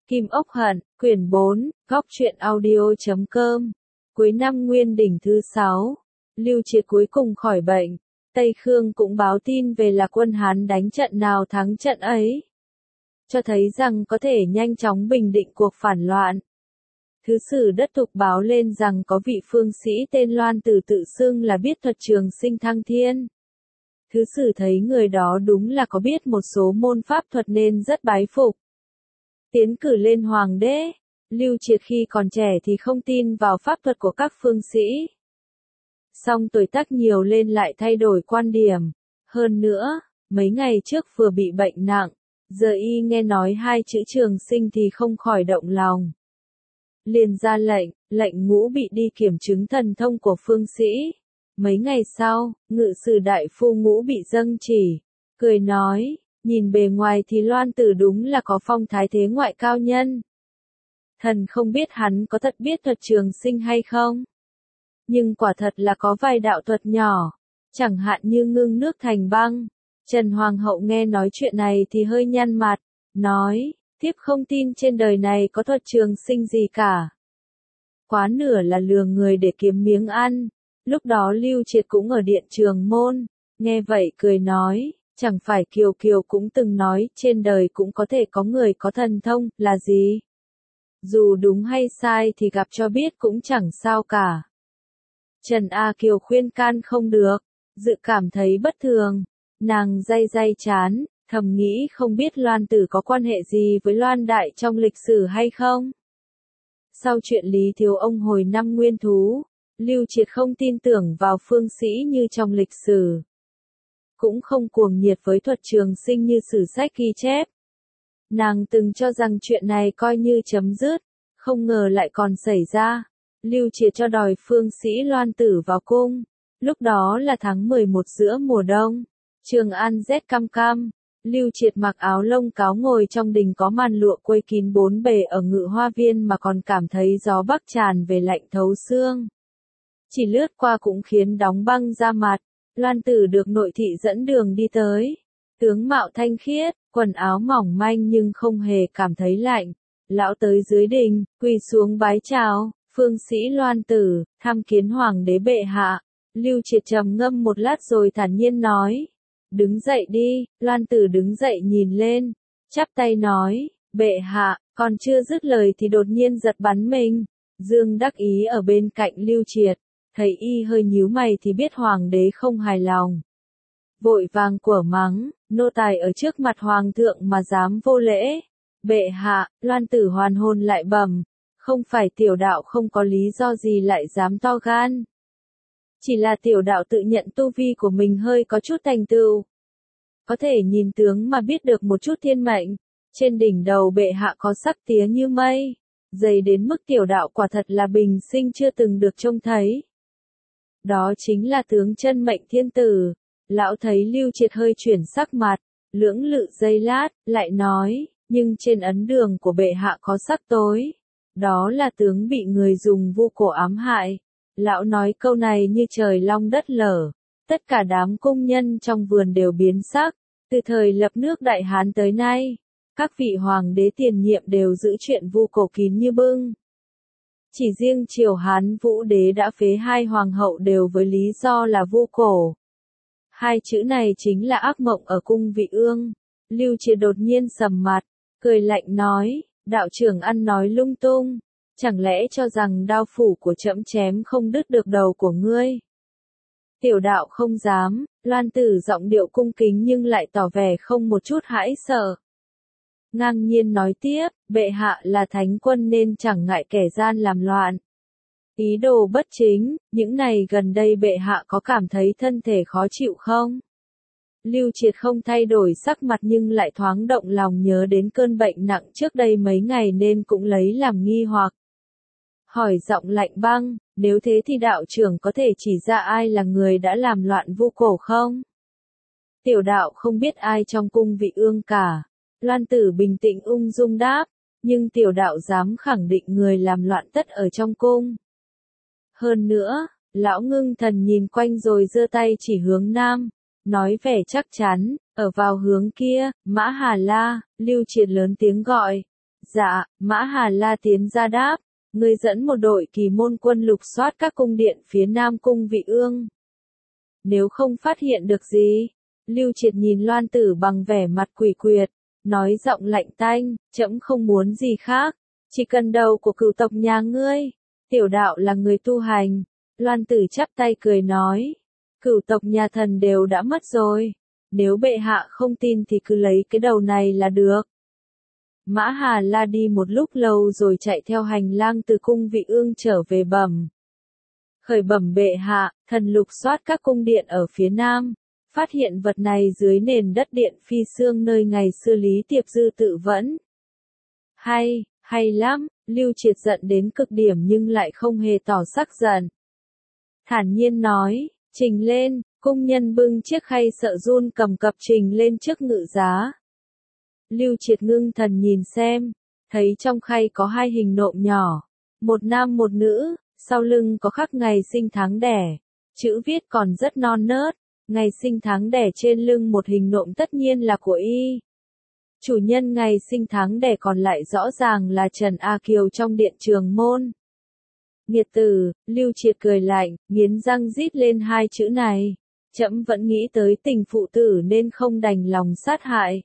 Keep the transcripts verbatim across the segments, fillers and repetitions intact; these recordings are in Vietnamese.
Kim Ốc Hận, quyển bốn, góc truyện audio.com. Cuối năm Nguyên Đỉnh thứ sáu, Lưu Triệt cuối cùng khỏi bệnh. Tây Khương cũng báo tin về là quân Hán đánh trận nào thắng trận ấy, cho thấy rằng có thể nhanh chóng bình định cuộc phản loạn. Thứ sử Đất Thục báo lên rằng có vị phương sĩ tên Loan Tử tự xưng là biết thuật trường sinh thăng thiên. Thứ sử thấy người đó đúng là có biết một số môn pháp thuật nên rất bái phục. Tiến cử lên hoàng đế. Lưu Triệt khi còn trẻ thì không tin vào pháp thuật của các phương sĩ. Song tuổi tác nhiều lên lại thay đổi quan điểm. Hơn nữa, mấy ngày trước vừa bị bệnh nặng, giờ y nghe nói hai chữ trường sinh thì không khỏi động lòng. Liền ra lệnh, lệnh Ngũ Bị đi kiểm chứng thần thông của phương sĩ. Mấy ngày sau, ngự sử đại phu Ngũ Bị dâng chỉ, cười nói, nhìn bề ngoài thì Loan Tử đúng là có phong thái thế ngoại cao nhân. Thần không biết hắn có thật biết thuật trường sinh hay không. Nhưng quả thật là có vài đạo thuật nhỏ, chẳng hạn như ngưng nước thành băng. Trần Hoàng hậu nghe nói chuyện này thì hơi nhăn mặt, nói, thiếp không tin trên đời này có thuật trường sinh gì cả. Quá nửa là lừa người để kiếm miếng ăn. Lúc đó Lưu Triệt cũng ở điện Trường Môn, nghe vậy cười nói, chẳng phải Kiều Kiều cũng từng nói trên đời cũng có thể có người có thần thông, là gì? Dù đúng hay sai thì gặp cho biết cũng chẳng sao cả. Trần A Kiều khuyên can không được, dự cảm thấy bất thường, nàng day day chán, thầm nghĩ không biết Loan Tử có quan hệ gì với Loan Đại trong lịch sử hay không. Sau chuyện Lý Thiếu Ông hồi năm Nguyên Thú, Lưu Triệt không tin tưởng vào phương sĩ như trong lịch sử. Cũng không cuồng nhiệt với thuật trường sinh như sử sách ghi chép. Nàng từng cho rằng chuyện này coi như chấm dứt, không ngờ lại còn xảy ra. Lưu Triệt cho đòi phương sĩ Loan Tử vào cung. Lúc đó là tháng mười một giữa mùa đông. Trường An rét căm căm. Lưu Triệt mặc áo lông cáo ngồi trong đình có màn lụa quây kín bốn bề ở Ngự Hoa Viên mà còn cảm thấy gió bắc tràn về lạnh thấu xương. Chỉ lướt qua cũng khiến đóng băng ra mặt. Loan Tử được nội thị dẫn đường đi tới. Tướng mạo thanh khiết, quần áo mỏng manh nhưng không hề cảm thấy lạnh. Lão tới dưới đình, quỳ xuống bái chào, phương sĩ Loan Tử, tham kiến hoàng đế bệ hạ. Lưu Triệt trầm ngâm một lát rồi thản nhiên nói, đứng dậy đi. Loan Tử đứng dậy nhìn lên, chắp tay nói, bệ hạ, còn chưa dứt lời thì đột nhiên giật bắn mình. Dương Đắc Ý ở bên cạnh Lưu Triệt, thấy y hơi nhíu mày thì biết hoàng đế không hài lòng. Vội vàng của mắng, nô tài ở trước mặt hoàng thượng mà dám vô lễ. Bệ hạ, Loan Tử hoàn hồn lại bẩm, không phải tiểu đạo không có lý do gì lại dám to gan. Chỉ là tiểu đạo tự nhận tu vi của mình hơi có chút thành tựu. Có thể nhìn tướng mà biết được một chút thiên mệnh. Trên đỉnh đầu bệ hạ có sắc tía như mây, dày đến mức tiểu đạo quả thật là bình sinh chưa từng được trông thấy. Đó chính là tướng chân mệnh thiên tử. Lão thấy Lưu Triệt hơi chuyển sắc mặt, lưỡng lự giây lát, lại nói, nhưng trên ấn đường của bệ hạ có sắc tối. Đó là tướng bị người dùng vu cổ ám hại. Lão nói câu này như trời long đất lở. Tất cả đám cung nhân trong vườn đều biến sắc. Từ thời lập nước Đại Hán tới nay, các vị hoàng đế tiền nhiệm đều giữ chuyện vu cổ kín như bưng. Chỉ riêng triều Hán Vũ đế đã phế hai hoàng hậu đều với lý do là vu cổ. Hai chữ này chính là ác mộng ở cung Vị Ương. Lưu Triệt đột nhiên sầm mặt, cười lạnh nói, đạo trưởng ăn nói lung tung, chẳng lẽ cho rằng đao phủ của trẫm chém không đứt được đầu của ngươi? Tiểu đạo không dám. Loan Tử giọng điệu cung kính nhưng lại tỏ vẻ không một chút hãi sợ. Ngang nhiên nói tiếp, bệ hạ là thánh quân nên chẳng ngại kẻ gian làm loạn. Ý đồ bất chính, những này gần đây bệ hạ có cảm thấy thân thể khó chịu không? Lưu Triệt không thay đổi sắc mặt nhưng lại thoáng động lòng nhớ đến cơn bệnh nặng trước đây mấy ngày nên cũng lấy làm nghi hoặc. Hỏi giọng lạnh băng, nếu thế thì đạo trưởng có thể chỉ ra ai là người đã làm loạn vu cổ không? Tiểu đạo không biết ai trong cung Vị Ương cả. Loan Tử bình tĩnh ung dung đáp, nhưng tiểu đạo dám khẳng định người làm loạn tất ở trong cung. Hơn nữa, lão ngưng thần nhìn quanh rồi giơ tay chỉ hướng nam, nói vẻ chắc chắn, ở vào hướng kia. Mã Hà La. Lưu Triệt lớn tiếng gọi, Dạ, Mã Hà La tiến ra đáp, ngươi dẫn một đội kỳ môn quân lục soát các cung điện phía Nam cung Vị Ương. Nếu không phát hiện được gì, Lưu Triệt nhìn Loan Tử bằng vẻ mặt quỷ quyệt, nói giọng lạnh tanh, trẫm không muốn gì khác, chỉ cần đầu của cửu tộc nhà ngươi. Tiểu đạo là người tu hành. Loan Tử chắp tay cười nói, cửu tộc nhà thần đều đã mất rồi, nếu bệ hạ không tin thì cứ lấy cái đầu này là được. Mã Hà La đi một lúc lâu rồi chạy theo hành lang từ cung Vị Ương trở về bẩm. Khởi bẩm bệ hạ, thần lục soát các cung điện ở phía Nam, phát hiện vật này dưới nền đất điện Phi Xương nơi ngày xưa Lý Tiệp Dư tự vẫn. Hay, hay lắm, Lưu Triệt giận đến cực điểm nhưng lại không hề tỏ sắc giận. Thản nhiên nói, trình lên, cung nhân bưng chiếc khay sợ run cầm cập trình lên trước ngự giá. Lưu Triệt ngưng thần nhìn xem, thấy trong khay có hai hình nộm nhỏ, một nam một nữ, sau lưng có khắc ngày sinh tháng đẻ, chữ viết còn rất non nớt, ngày sinh tháng đẻ trên lưng một hình nộm tất nhiên là của y. Chủ nhân ngày sinh tháng đẻ còn lại rõ ràng là Trần A Kiều trong điện Trường Môn. Nghiệt tử, Lưu Triệt cười lạnh, nghiến răng rít lên hai chữ này, trẫm vẫn nghĩ tới tình phụ tử nên không đành lòng sát hại.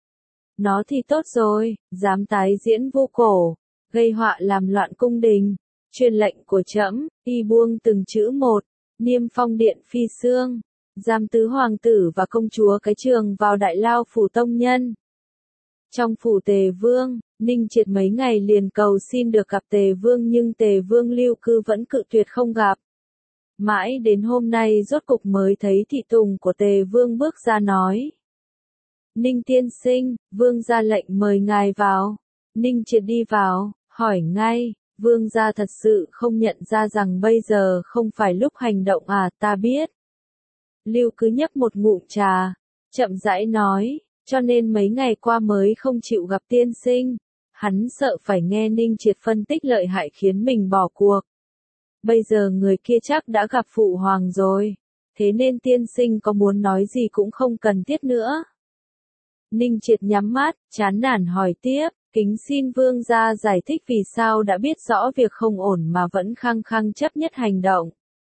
Nó thì tốt rồi, dám tái diễn vu cổ, gây họa làm loạn cung đình, truyền lệnh của trẫm, y buông từng chữ một, niêm phong điện Phi Xương, giam tứ hoàng tử và công chúa Cái Trường vào đại lao phủ tông nhân. Trong phủ Tề Vương, Ninh Triệt mấy ngày liền cầu xin được gặp Tề Vương nhưng Tề Vương Lưu Cư vẫn cự tuyệt không gặp. Mãi đến hôm nay rốt cục mới thấy thị tùng của Tề Vương bước ra nói. Ninh tiên sinh, Vương ra lệnh mời ngài vào. Ninh Triệt đi vào, hỏi ngay, Vương gia thật sự không nhận ra rằng bây giờ không phải lúc hành động à, ta biết. Lưu Cứ nhấp một ngụm trà, chậm rãi nói, cho nên mấy ngày qua mới không chịu gặp tiên sinh. Hắn sợ phải nghe Ninh Triệt phân tích lợi hại khiến mình bỏ cuộc. Bây giờ người kia chắc đã gặp phụ hoàng rồi, thế nên tiên sinh có muốn nói gì cũng không cần thiết nữa. Ninh Triệt nhắm mắt, chán nản hỏi tiếp, kính xin Vương gia giải thích vì sao đã biết rõ việc không ổn mà vẫn khăng khăng chấp nhất hành động.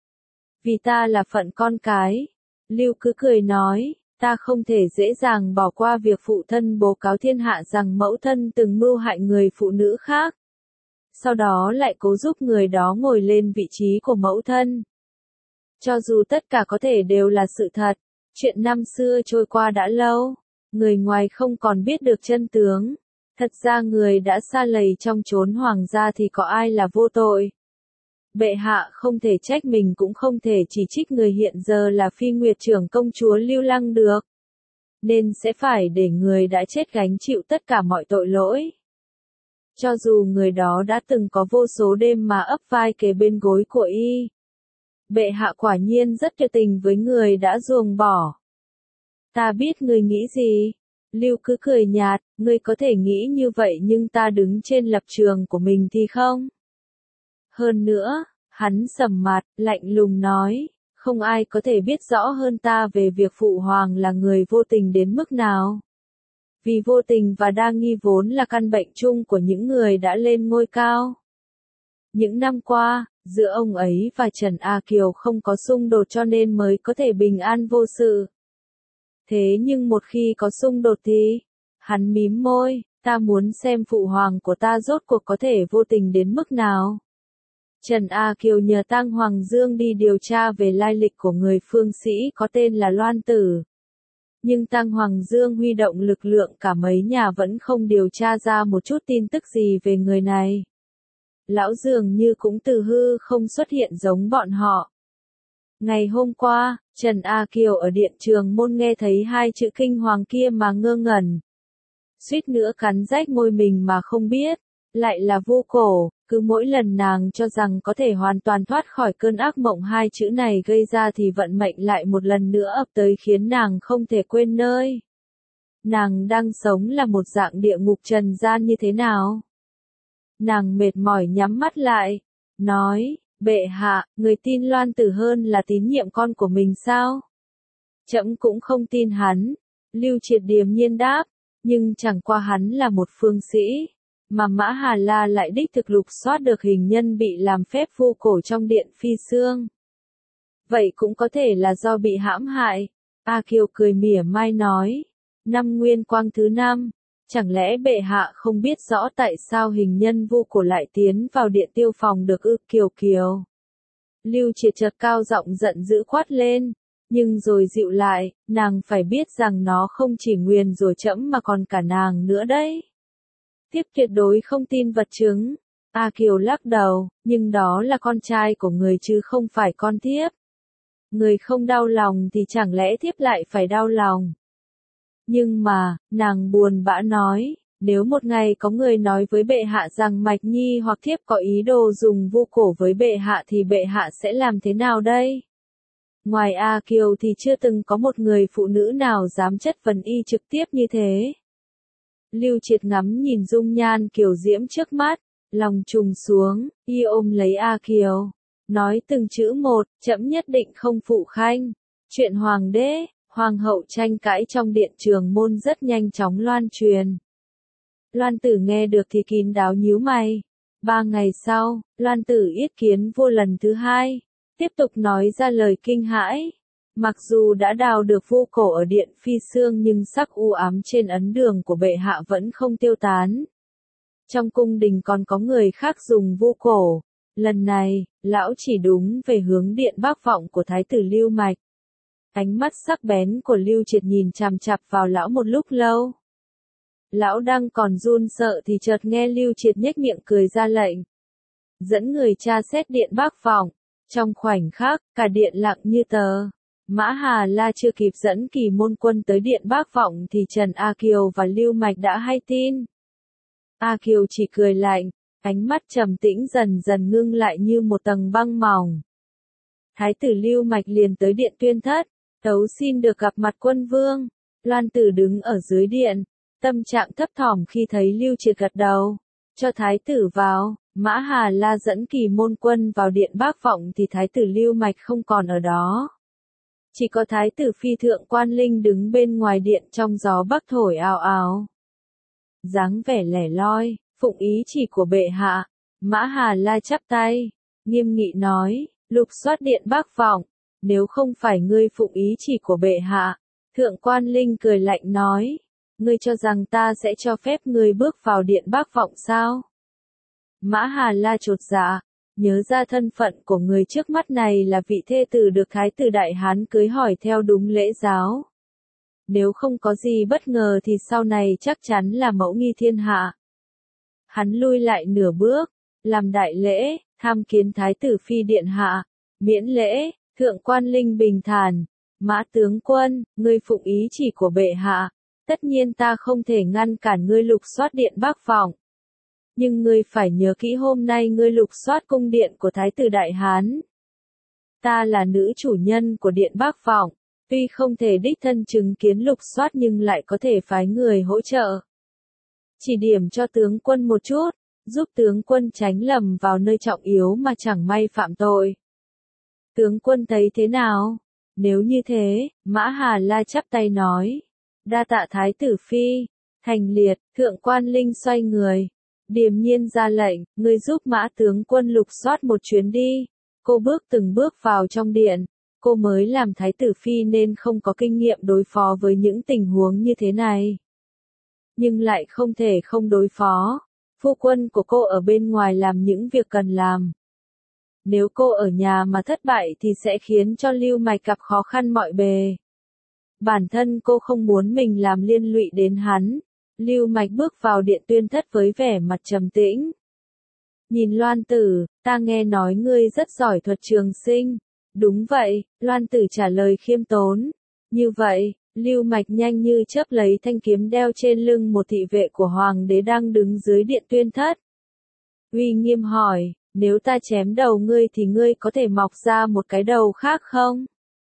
Vì ta là phận con cái. Lưu Cứ cười nói, ta không thể dễ dàng bỏ qua việc phụ thân bố cáo thiên hạ rằng mẫu thân từng mưu hại người phụ nữ khác. Sau đó lại cố giúp người đó ngồi lên vị trí của mẫu thân. Cho dù tất cả có thể đều là sự thật, chuyện năm xưa trôi qua đã lâu, người ngoài không còn biết được chân tướng. Thật ra người đã sa lầy trong chốn hoàng gia thì có ai là vô tội. Bệ hạ không thể trách mình cũng không thể chỉ trích người hiện giờ là Phi Nguyệt trưởng công chúa Lưu Lăng được. Nên sẽ phải để người đã chết gánh chịu tất cả mọi tội lỗi. Cho dù người đó đã từng có vô số đêm mà ấp vai kề bên gối của y. Bệ hạ quả nhiên rất tuyệt tình với người đã ruồng bỏ. Ta biết người nghĩ gì. Lưu Cứ cười nhạt, ngươi có thể nghĩ như vậy nhưng ta đứng trên lập trường của mình thì không. Hơn nữa, hắn sầm mặt, lạnh lùng nói, không ai có thể biết rõ hơn ta về việc phụ hoàng là người vô tình đến mức nào. Vì vô tình và đa nghi vốn là căn bệnh chung của những người đã lên ngôi cao. Những năm qua, giữa ông ấy và Trần A Kiều không có xung đột cho nên mới có thể bình an vô sự. Thế nhưng một khi có xung đột thì, hắn mím môi, ta muốn xem phụ hoàng của ta rốt cuộc có thể vô tình đến mức nào. Trần A Kiều nhờ Tang Hoàng Dương đi điều tra về lai lịch của người phương sĩ có tên là Loan Tử. Nhưng Tang Hoàng Dương huy động lực lượng cả mấy nhà vẫn không điều tra ra một chút tin tức gì về người này. Lão dường như cũng từ hư không xuất hiện giống bọn họ. Ngày hôm qua, Trần A Kiều ở điện Trường Môn nghe thấy hai chữ kinh hoàng kia mà ngơ ngẩn. Suýt nữa cắn rách môi mình mà không biết, lại là vu cổ, cứ mỗi lần nàng cho rằng có thể hoàn toàn thoát khỏi cơn ác mộng hai chữ này gây ra thì vận mệnh lại một lần nữa ập tới khiến nàng không thể quên nơi. Nàng đang sống là một dạng địa ngục trần gian như thế nào? Nàng mệt mỏi nhắm mắt lại, nói, bệ hạ, người tin Loan Tử hơn là tín nhiệm con của mình sao? Trẫm cũng không tin hắn, Lưu Triệt điềm nhiên đáp, nhưng chẳng qua hắn là một phương sĩ, mà Mã Hà La lại đích thực lục soát được hình nhân bị làm phép vu cổ trong điện phi xương. Vậy cũng có thể là do bị hãm hại. A Kiều cười mỉa mai nói. Năm Nguyên Quang thứ năm, chẳng lẽ bệ hạ không biết rõ tại sao hình nhân vu cổ lại tiến vào điện tiêu phòng được ư? Kiều Kiều. Lưu Triệt chợt cao giọng giận dữ quát lên, nhưng rồi dịu lại, nàng phải biết rằng nó không chỉ nguyền rủa trẫm mà còn cả nàng nữa đấy. Tiếp tuyệt đối không tin vật chứng. A Kiều lắc đầu, nhưng đó là con trai của người chứ không phải con thiếp. Người không đau lòng thì chẳng lẽ thiếp lại phải đau lòng. Nhưng mà, nàng buồn bã nói, nếu một ngày có người nói với bệ hạ rằng Mạch Nhi hoặc thiếp có ý đồ dùng vu cổ với bệ hạ thì bệ hạ sẽ làm thế nào đây? Ngoài A Kiều thì chưa từng có một người phụ nữ nào dám chất vấn y trực tiếp như thế. Lưu Triệt ngắm nhìn dung nhan kiều diễm trước mắt, lòng trùng xuống, y ôm lấy A Kiều, nói từng chữ một, trẫm nhất định không phụ khanh. Chuyện hoàng đế, hoàng hậu tranh cãi trong điện Trường Môn rất nhanh chóng loan truyền. Loan Tử nghe được thì kín đáo nhíu mày. Ba ngày sau, Loan Tử yết kiến vua lần thứ hai, tiếp tục nói ra lời kinh hãi. Mặc dù đã đào được vu cổ ở điện phi xương nhưng sắc u ám trên ấn đường của bệ hạ vẫn không tiêu tán. Trong cung đình còn có người khác dùng vu cổ. Lần này, lão chỉ đúng về hướng điện Bắc Vọng của Thái tử Lưu Mạch. Ánh mắt sắc bén của Lưu Triệt nhìn chằm chằm vào lão một lúc lâu. Lão đang còn run sợ thì chợt nghe Lưu Triệt nhếch miệng cười ra lệnh. Dẫn người tra xét điện Bắc Vọng. Trong khoảnh khắc, cả điện lặng như tờ. Mã Hà La chưa kịp dẫn Kỳ Môn quân tới điện Bắc Vọng thì Trần A Kiều và Lưu Mạch đã hay tin. A Kiều chỉ cười lạnh, ánh mắt trầm tĩnh dần dần ngưng lại như một tầng băng mỏng. Thái tử Lưu Mạch liền tới điện Tuyên Thất, tấu xin được gặp mặt quân vương. Loan Tử đứng ở dưới điện, tâm trạng thấp thỏm khi thấy Lưu Triệt gật đầu, cho thái tử vào. Mã Hà La dẫn Kỳ Môn quân vào điện Bắc Vọng thì thái tử Lưu Mạch không còn ở đó. Chỉ có thái tử phi thượng Quan Linh đứng bên ngoài điện trong gió bắc thổi ào ào. Dáng vẻ lẻ loi, phụng ý chỉ của bệ hạ. Mã Hà La chắp tay, nghiêm nghị nói, lục soát điện Bắc Vọng, nếu không phải ngươi phụng ý chỉ của bệ hạ. Thượng Quan Linh cười lạnh nói, ngươi cho rằng ta sẽ cho phép ngươi bước vào điện Bắc Vọng sao? Mã Hà La chột dạ, nhớ ra thân phận của người trước mắt này là vị thê tử được Thái tử Đại Hán cưới hỏi theo đúng lễ giáo. Nếu không có gì bất ngờ thì sau này chắc chắn là mẫu nghi thiên hạ. Hắn lui lại nửa bước, làm đại lễ, tham kiến Thái tử phi điện hạ, miễn lễ. Thượng Quan Linh bình thản, Mã tướng quân, ngươi phụng ý chỉ của bệ hạ, tất nhiên ta không thể ngăn cản ngươi lục soát điện Bắc Vọng. Nhưng ngươi phải nhớ kỹ hôm nay ngươi lục soát cung điện của Thái tử Đại Hán. Ta là nữ chủ nhân của điện Bắc Vọng, tuy không thể đích thân chứng kiến lục soát nhưng lại có thể phái người hỗ trợ. Chỉ điểm cho tướng quân một chút, giúp tướng quân tránh lầm vào nơi trọng yếu mà chẳng may phạm tội. Tướng quân thấy thế nào? Nếu như thế, Mã Hà La chắp tay nói. Đa tạ thái tử phi. Thành liệt, Thượng Quan Linh xoay người. Điềm nhiên ra lệnh, ngươi giúp Mã tướng quân lục soát một chuyến đi. Cô bước từng bước vào trong điện. Cô mới làm thái tử phi nên không có kinh nghiệm đối phó với những tình huống như thế này. Nhưng lại không thể không đối phó. Phu quân của cô ở bên ngoài làm những việc cần làm. Nếu cô ở nhà mà thất bại thì sẽ khiến cho Lưu Mạch gặp khó khăn mọi bề. Bản thân cô không muốn mình làm liên lụy đến hắn. Lưu Mạch bước vào điện Tuyên Thất với vẻ mặt trầm tĩnh. Nhìn Loan Tử, ta nghe nói ngươi rất giỏi thuật trường sinh. Đúng vậy, Loan Tử trả lời khiêm tốn. Như vậy, Lưu Mạch nhanh như chớp lấy thanh kiếm đeo trên lưng một thị vệ của hoàng đế đang đứng dưới điện Tuyên Thất. Uy nghiêm hỏi, nếu ta chém đầu ngươi thì ngươi có thể mọc ra một cái đầu khác không?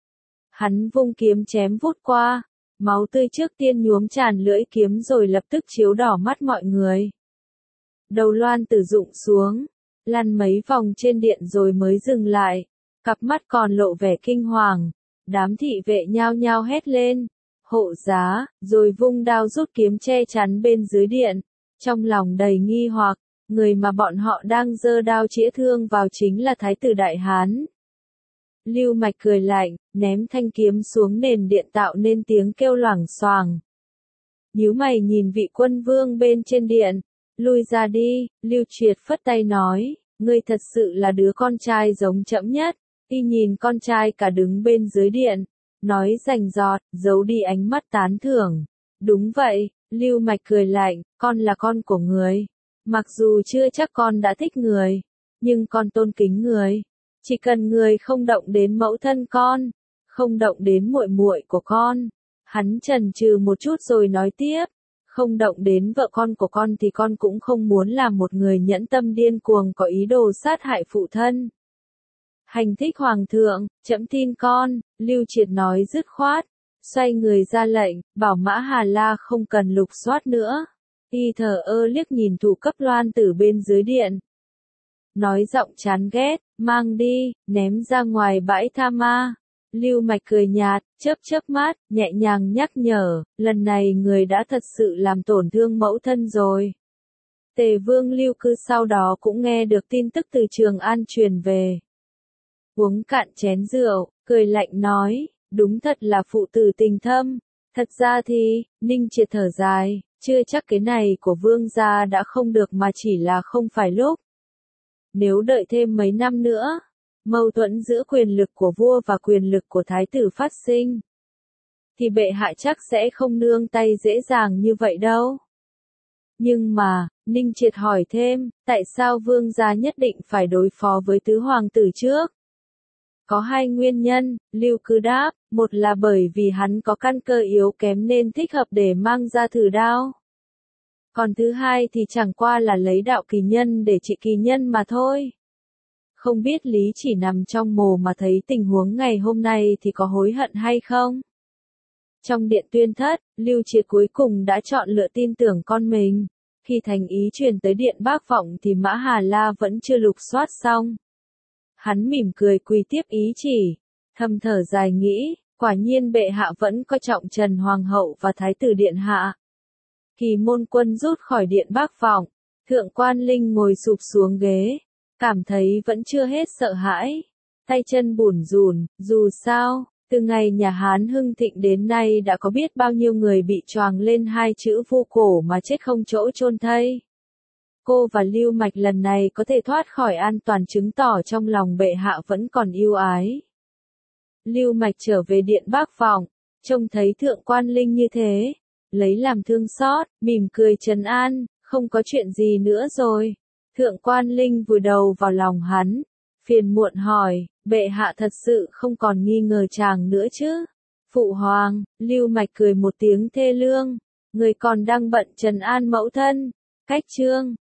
Hắn vung kiếm chém vút qua, máu tươi trước tiên nhuốm tràn lưỡi kiếm rồi lập tức chiếu đỏ mắt mọi người. Đầu Loan Tử rụng xuống, lăn mấy vòng trên điện rồi mới dừng lại, cặp mắt còn lộ vẻ kinh hoàng. Đám thị vệ nhao nhao hét lên, hộ giá, rồi vung đao rút kiếm che chắn bên dưới điện. trong lòng đầy nghi hoặc, người mà bọn họ đang giơ đao chĩa thương vào chính là Thái tử Đại Hán. Lưu Mạch cười lạnh, ném thanh kiếm xuống nền điện tạo nên tiếng kêu loảng xoảng. Nhíu mày nhìn vị quân vương bên trên điện, lui ra đi, Lưu Triệt phất tay nói, ngươi thật sự là đứa con trai giống trẫm nhất. Y nhìn con trai cả đứng bên dưới điện, nói rành rọt, giấu đi ánh mắt tán thưởng. Đúng vậy, Lưu Mạch cười lạnh, con là con của người. Mặc dù chưa chắc con đã thích người, nhưng con tôn kính người. Chỉ cần người không động đến mẫu thân con, không động đến muội muội của con. Hắn chần chừ một chút rồi nói tiếp, không động đến vợ con của con thì con cũng không muốn làm một người nhẫn tâm điên cuồng có ý đồ sát hại phụ thân. Hành thích hoàng thượng, trẫm tin con, Lưu Triệt nói dứt khoát, xoay người ra lệnh, bảo Mã Hà La không cần lục soát nữa. Y thờ ơ liếc nhìn thủ cấp Loan Tử bên dưới điện. Nói giọng chán ghét, mang đi, ném ra ngoài bãi tha ma. Lưu Mạch cười nhạt, chớp chớp mắt, nhẹ nhàng nhắc nhở, lần này người đã thật sự làm tổn thương mẫu thân rồi. Tề Vương Lưu Cư sau đó cũng nghe được tin tức từ Trường An truyền về. Uống cạn chén rượu, cười lạnh nói, đúng thật là phụ tử tình thâm. Thật ra thì, Ninh Triệt thở dài, chưa chắc cái này của vương gia đã không được mà chỉ là không phải lúc. Nếu đợi thêm mấy năm nữa, mâu thuẫn giữa quyền lực của vua và quyền lực của thái tử phát sinh, thì bệ hạ chắc sẽ không nương tay dễ dàng như vậy đâu. Nhưng mà, Ninh Triệt hỏi thêm, tại sao vương gia nhất định phải đối phó với tứ hoàng tử trước? Có hai nguyên nhân, Lưu Cứ đáp, một là bởi vì hắn có căn cơ yếu kém nên thích hợp để mang ra thử đao. Còn thứ hai thì chẳng qua là lấy đạo kỳ nhân để trị kỳ nhân mà thôi. Không biết Lý chỉ nằm trong mồ mà thấy tình huống ngày hôm nay thì có hối hận hay không? Trong điện tuyên thất, Lưu Triệt cuối cùng đã chọn lựa tin tưởng con mình. Khi thành ý truyền tới điện Bác Vọng thì Mã Hà La vẫn chưa lục soát xong. Hắn mỉm cười quỳ tiếp ý chỉ, thầm thở dài nghĩ, quả nhiên bệ hạ vẫn coi trọng Trần Hoàng hậu và Thái tử Điện hạ. Kỳ Môn Quân rút khỏi điện Bác Vọng, Thượng Quan Linh ngồi sụp xuống ghế, cảm thấy vẫn chưa hết sợ hãi, tay chân bủn rủn, dù sao, từ ngày nhà Hán hưng thịnh đến nay đã có biết bao nhiêu người bị choàng lên hai chữ vô cổ mà chết không chỗ chôn thây. Cô và Lưu Mạch lần này có thể thoát khỏi an toàn chứng tỏ trong lòng bệ hạ vẫn còn yêu ái. Lưu Mạch trở về điện Bác Vọng, trông thấy Thượng Quan Linh như thế, lấy làm thương xót, mỉm cười trấn an, không có chuyện gì nữa rồi. Thượng Quan Linh vùi đầu vào lòng hắn, phiền muộn hỏi, bệ hạ thật sự không còn nghi ngờ chàng nữa chứ? Phụ hoàng, Lưu Mạch cười một tiếng thê lương, người còn đang bận trấn an mẫu thân. Cách chương